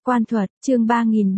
Quan thuật, chương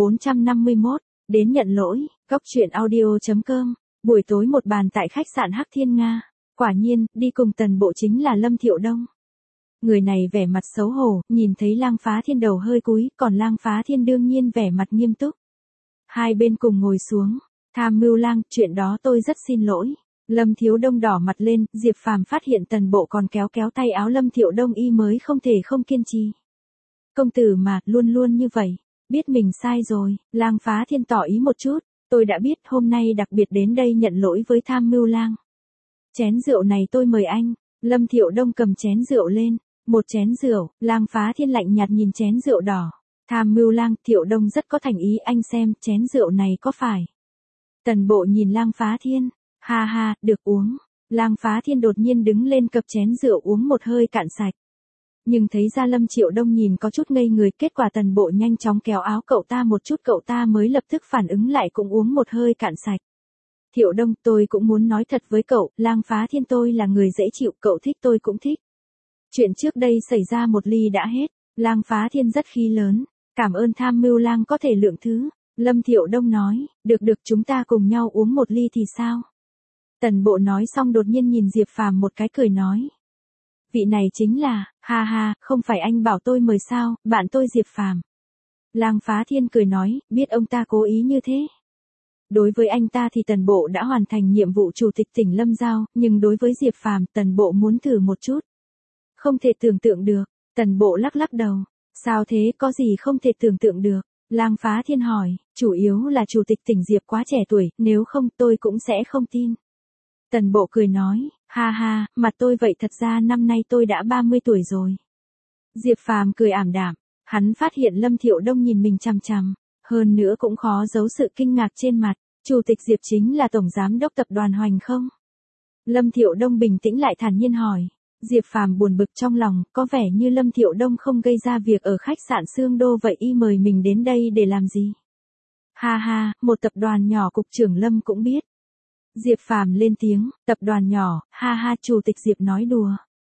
3451, đến nhận lỗi, góc truyện audio.com, buổi tối một bàn tại khách sạn Hắc Thiên Nga. Quả nhiên, đi cùng Tần Bộ chính là Lâm Thiệu Đông. Người này vẻ mặt xấu hổ, nhìn thấy Lang Phá Thiên đầu hơi cúi, còn Lang Phá Thiên đương nhiên vẻ mặt nghiêm túc. Hai bên cùng ngồi xuống, Tham Mưu Lang, chuyện đó tôi rất xin lỗi. Lâm Thiệu Đông đỏ mặt lên, Diệp Phàm phát hiện Tần Bộ còn kéo kéo tay áo Lâm Thiệu Đông y mới không thể không kiên trì. Công tử mà, luôn luôn như vậy, biết mình sai rồi, Lang Phá Thiên tỏ ý một chút, tôi đã biết hôm nay đặc biệt đến đây nhận lỗi với Tham Mưu Lang. Chén rượu này tôi mời anh, Lâm Thiệu Đông cầm chén rượu lên, một chén rượu, Lang Phá Thiên lạnh nhạt nhìn chén rượu đỏ. Tham Mưu Lang, Thiệu Đông rất có thành ý, anh xem, chén rượu này có phải. Tần Bộ nhìn Lang Phá Thiên, ha ha, được uống. Lang Phá Thiên đột nhiên đứng lên cập chén rượu uống một hơi cạn sạch. Nhưng thấy ra Lâm Thiệu Đông nhìn có chút ngây người, kết quả Tần Bộ nhanh chóng kéo áo cậu ta một chút, cậu ta mới lập tức phản ứng lại cũng uống một hơi cạn sạch. Thiệu Đông, tôi cũng muốn nói thật với cậu, Lang Phá Thiên tôi là người dễ chịu, cậu thích tôi cũng thích. Chuyện trước đây xảy ra một ly đã hết, Lang Phá Thiên rất khí lớn, cảm ơn Tham Mưu Lang có thể lượng thứ. Lâm Thiệu Đông nói, được chúng ta cùng nhau uống một ly thì sao? Tần Bộ nói xong đột nhiên nhìn Diệp Phàm một cái cười nói. Vị này chính là, ha ha, không phải anh bảo tôi mời sao, bạn tôi Diệp Phàm. Lang Phá Thiên cười nói, biết ông ta cố ý như thế. Đối với anh ta thì Tần Bộ đã hoàn thành nhiệm vụ chủ tịch tỉnh Lâm giao, nhưng đối với Diệp Phàm, Tần Bộ muốn thử một chút. Không thể tưởng tượng được, Tần Bộ lắc lắc đầu. Sao thế, có gì không thể tưởng tượng được? Lang Phá Thiên hỏi, chủ yếu là chủ tịch tỉnh Diệp quá trẻ tuổi, nếu không tôi cũng sẽ không tin. Tần Bộ cười nói, ha ha, mặt tôi vậy, thật ra năm nay tôi đã 30 tuổi rồi. Diệp Phàm cười ảm đạm, hắn phát hiện Lâm Thiệu Đông nhìn mình chằm chằm, hơn nữa cũng khó giấu sự kinh ngạc trên mặt, chủ tịch Diệp chính là tổng giám đốc tập đoàn Hoành không? Lâm Thiệu Đông bình tĩnh lại thản nhiên hỏi. Diệp Phàm buồn bực trong lòng, có vẻ như Lâm Thiệu Đông không gây ra việc ở khách sạn Sương Đô vậy, y mời mình đến đây để làm gì? Ha ha, một tập đoàn nhỏ cục trưởng Lâm cũng biết. Diệp Phàm lên tiếng, tập đoàn nhỏ, ha ha, chủ tịch Diệp nói đùa.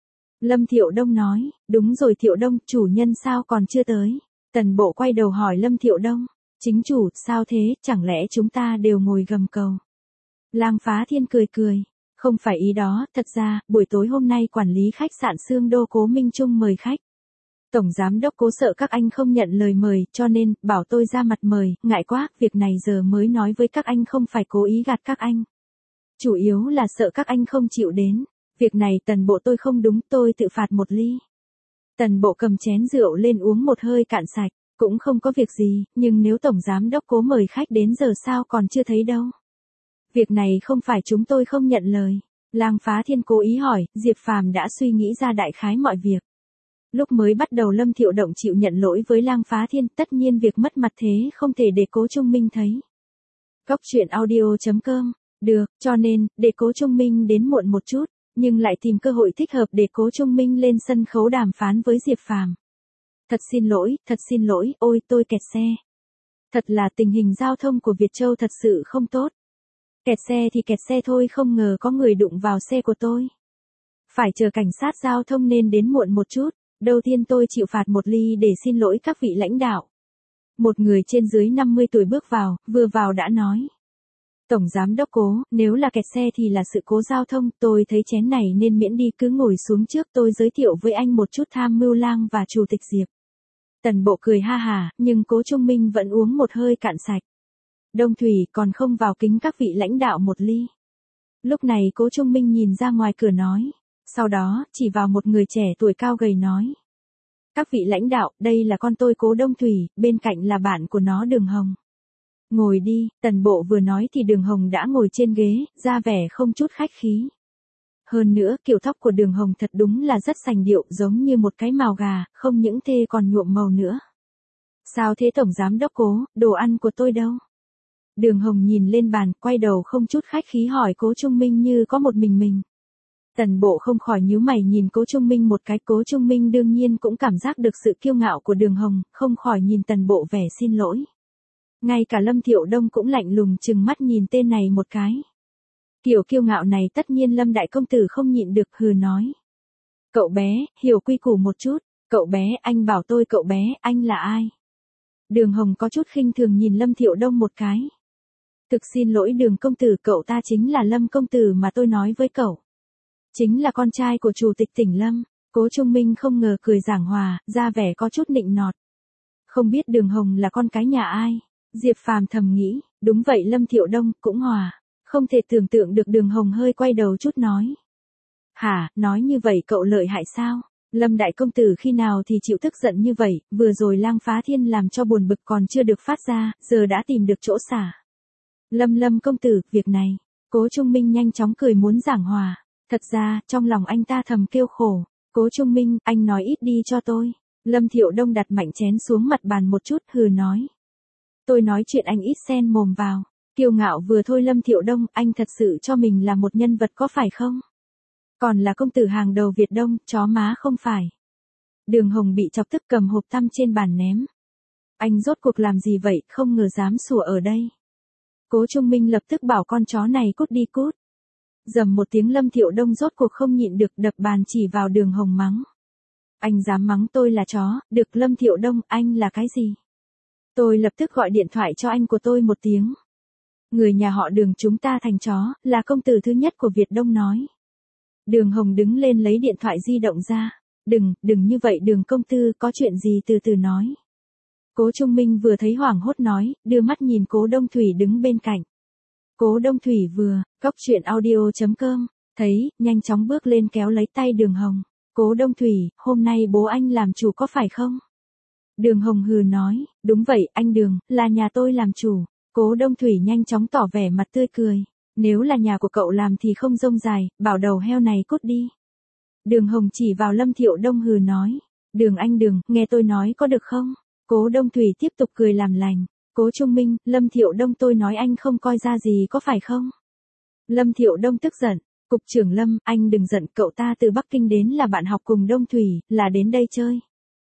Lâm Thiệu Đông nói, đúng rồi Thiệu Đông, chủ nhân sao còn chưa tới? Tần Bộ quay đầu hỏi Lâm Thiệu Đông, chính chủ, sao thế, chẳng lẽ chúng ta đều ngồi gầm cầu? Lang Phá Thiên cười cười. Không phải ý đó, thật ra, buổi tối hôm nay quản lý khách sạn Sương Đô Cố Minh Trung mời khách. Tổng giám đốc Cố sợ các anh không nhận lời mời, cho nên, bảo tôi ra mặt mời, ngại quá, việc này giờ mới nói với các anh, không phải cố ý gạt các anh. Chủ yếu là sợ các anh không chịu đến, việc này Tần Bộ tôi không đúng, tôi tự phạt một ly. Tần Bộ cầm chén rượu lên uống một hơi cạn sạch, cũng không có việc gì, nhưng nếu Tổng giám đốc Cố mời khách đến giờ sao còn chưa thấy đâu. Việc này không phải chúng tôi không nhận lời. Lang Phá Thiên cố ý hỏi, Diệp Phàm đã suy nghĩ ra đại khái mọi việc. Lúc mới bắt đầu Lâm Thiệu Động chịu nhận lỗi với Lang Phá Thiên, tất nhiên việc mất mặt thế không thể để Cố Trung Minh thấy. Góc truyện audio.com, được, cho nên, để Cố Trung Minh đến muộn một chút, nhưng lại tìm cơ hội thích hợp để Cố Trung Minh lên sân khấu đàm phán với Diệp Phàm. Thật xin lỗi, ôi tôi kẹt xe. Thật là tình hình giao thông của Việt Châu thật sự không tốt. Kẹt xe thì kẹt xe thôi, không ngờ có người đụng vào xe của tôi. Phải chờ cảnh sát giao thông nên đến muộn một chút, đầu tiên tôi chịu phạt một ly để xin lỗi các vị lãnh đạo. Một người trên dưới 50 tuổi bước vào, vừa vào đã nói. Tổng giám đốc Cố, nếu là kẹt xe thì là sự cố giao thông, tôi thấy chén này nên miễn đi, cứ ngồi xuống trước tôi giới thiệu với anh một chút Tham Mưu Lang và Chủ tịch Diệp. Tần Bộ cười ha hả, nhưng Cố Trung Minh vẫn uống một hơi cạn sạch. Đông Thủy còn không vào kính các vị lãnh đạo một ly. Lúc này Cố Trung Minh nhìn ra ngoài cửa nói. Sau đó, chỉ vào một người trẻ tuổi cao gầy nói. Các vị lãnh đạo, đây là con tôi Cố Đông Thủy, bên cạnh là bạn của nó Đường Hồng. Ngồi đi, Tần Bộ vừa nói thì Đường Hồng đã ngồi trên ghế, ra vẻ không chút khách khí. Hơn nữa, kiểu tóc của Đường Hồng thật đúng là rất sành điệu, giống như một cái mào gà, không những thê còn nhuộm màu nữa. Sao thế Tổng giám đốc Cố, đồ ăn của tôi đâu? Đường Hồng nhìn lên bàn, quay đầu không chút khách khí hỏi Cố Trung Minh như có một mình. Tần Bộ không khỏi nhíu mày nhìn Cố Trung Minh một cái, Cố Trung Minh đương nhiên cũng cảm giác được sự kiêu ngạo của Đường Hồng, không khỏi nhìn Tần Bộ vẻ xin lỗi. Ngay cả Lâm Thiệu Đông cũng lạnh lùng trừng mắt nhìn tên này một cái. Kiểu kiêu ngạo này tất nhiên Lâm đại công tử không nhịn được, hừ nói. Cậu bé, hiểu quy củ một chút, cậu bé, anh bảo tôi cậu bé, anh là ai? Đường Hồng có chút khinh thường nhìn Lâm Thiệu Đông một cái. Thực xin lỗi Đường công tử, cậu ta chính là Lâm công tử mà tôi nói với cậu. Chính là con trai của chủ tịch tỉnh Lâm. Cố Trung Minh không ngờ cười giảng hòa, ra vẻ có chút nịnh nọt. Không biết Đường Hồng là con cái nhà ai? Diệp Phàm thầm nghĩ, đúng vậy Lâm Thiệu Đông cũng hòa. Không thể tưởng tượng được Đường Hồng hơi quay đầu chút nói. Hả, nói như vậy cậu lợi hại sao? Lâm đại công tử khi nào thì chịu tức giận như vậy, vừa rồi Lang Phá Thiên làm cho buồn bực còn chưa được phát ra, giờ đã tìm được chỗ xả. Lâm công tử, việc này. Cố Trung Minh nhanh chóng cười muốn giảng hòa. Thật ra, trong lòng anh ta thầm kêu khổ. Cố Trung Minh, anh nói ít đi cho tôi. Lâm Thiệu Đông đặt mạnh chén xuống mặt bàn một chút, hừ nói. Tôi nói chuyện anh ít xen mồm vào. Kiêu ngạo vừa thôi Lâm Thiệu Đông, anh thật sự cho mình là một nhân vật có phải không? Còn là công tử hàng đầu Việt Đông, chó má không phải. Đường Hồng bị chọc tức cầm hộp tăm trên bàn ném. Anh rốt cuộc làm gì vậy, không ngờ dám sủa ở đây. Cố Trung Minh lập tức bảo con chó này cút đi cút. Dầm một tiếng Lâm Thiệu Đông rốt cuộc không nhịn được đập bàn chỉ vào Đường Hồng mắng. Anh dám mắng tôi là chó, được Lâm Thiệu Đông, anh là cái gì? Tôi lập tức gọi điện thoại cho anh của tôi một tiếng. Người nhà họ Đường chúng ta thành chó, là công tử thứ nhất của Việt Đông nói. Đường Hồng đứng lên lấy điện thoại di động ra. Đừng như vậy Đường công tử, có chuyện gì từ từ nói. Cố Trung Minh vừa thấy hoảng hốt nói, đưa mắt nhìn Cố Đông Thủy đứng bên cạnh. Cố Đông Thủy vừa, cóc truyện audio.com, thấy, nhanh chóng bước lên kéo lấy tay Đường Hồng. Cố Đông Thủy, hôm nay bố anh làm chủ có phải không? Đường Hồng hừ nói, đúng vậy anh Đường, là nhà tôi làm chủ. Cố Đông Thủy nhanh chóng tỏ vẻ mặt tươi cười. Nếu là nhà của cậu làm thì không rông dài, bảo đầu heo này cút đi. Đường Hồng chỉ vào Lâm Thiệu Đông hừ nói. Đường anh Đường, nghe tôi nói có được không? Cố Đông Thủy tiếp tục cười làm lành. Cố Trung Minh, Lâm Thiệu Đông tôi nói anh không coi ra gì có phải không? Lâm Thiệu Đông tức giận. Cục trưởng Lâm, anh đừng giận, cậu ta từ Bắc Kinh đến là bạn học cùng Đông Thủy, là đến đây chơi.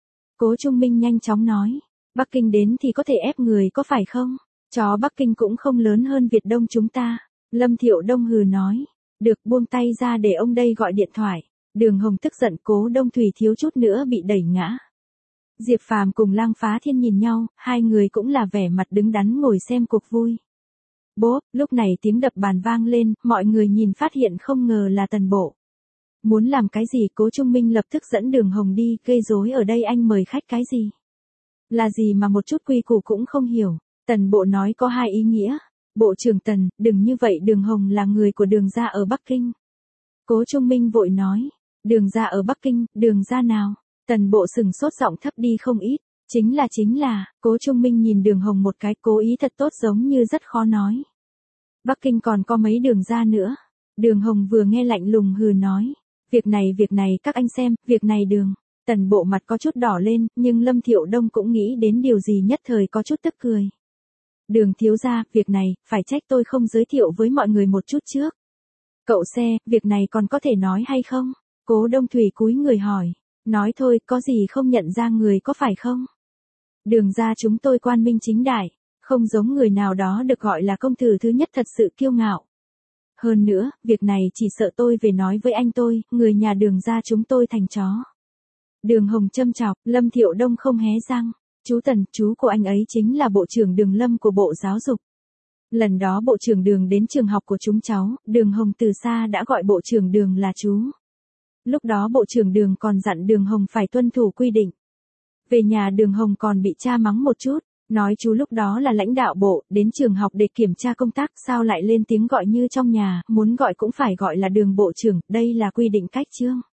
Cố Trung Minh nhanh chóng nói. Bắc Kinh đến thì có thể ép người có phải không? Chó Bắc Kinh cũng không lớn hơn Việt Đông chúng ta. Lâm Thiệu Đông hừ nói. Được, buông tay ra để ông đây gọi điện thoại. Đường Hồng tức giận, Cố Đông Thủy thiếu chút nữa bị đẩy ngã. Diệp Phàm cùng Lang Phá Thiên nhìn nhau, hai người cũng là vẻ mặt đứng đắn ngồi xem cuộc vui. Bốp, lúc này tiếng đập bàn vang lên, mọi người nhìn phát hiện không ngờ là Tần Bộ. Muốn làm cái gì Cố Trung Minh lập tức dẫn Đường Hồng đi, gây rối ở đây anh mời khách cái gì? Là gì mà một chút quy củ cũng không hiểu. Tần Bộ nói có hai ý nghĩa. Bộ trưởng Tần, đừng như vậy Đường Hồng là người của Đường gia ở Bắc Kinh. Cố Trung Minh vội nói. Đường gia ở Bắc Kinh, Đường gia nào? Tần Bộ sừng sốt giọng thấp đi không ít. Chính là, Cố Trung Minh nhìn Đường Hồng một cái cố ý thật tốt giống như rất khó nói. Bắc Kinh còn có mấy Đường gia nữa. Đường Hồng vừa nghe lạnh lùng hừ nói. Việc này các anh xem, việc này Đường. Tần Bộ mặt có chút đỏ lên, nhưng Lâm Thiệu Đông cũng nghĩ đến điều gì nhất thời có chút tức cười. Đường thiếu gia, việc này, phải trách tôi không giới thiệu với mọi người một chút trước. Cậu xe, việc này còn có thể nói hay không? Cố Đông Thủy cúi người hỏi. Nói thôi, có gì không nhận ra người có phải không? Đường gia chúng tôi quan minh chính đại, không giống người nào đó được gọi là công tử thứ nhất thật sự kiêu ngạo. Hơn nữa, việc này chỉ sợ tôi về nói với anh tôi, người nhà Đường gia chúng tôi thành chó. Đường Hồng châm chọc, Lâm Thiệu Đông không hé răng. Chú Tần, chú của anh ấy chính là Bộ trưởng Đường Lâm của Bộ Giáo dục. Lần đó Bộ trưởng Đường đến trường học của chúng cháu, Đường Hồng từ xa đã gọi Bộ trưởng Đường là chú. Lúc đó Bộ trưởng Đường còn dặn Đường Hồng phải tuân thủ quy định. Về nhà Đường Hồng còn bị cha mắng một chút, nói chú lúc đó là lãnh đạo bộ, đến trường học để kiểm tra công tác, sao lại lên tiếng gọi như trong nhà, muốn gọi cũng phải gọi là Đường Bộ trưởng, đây là quy định cách chương.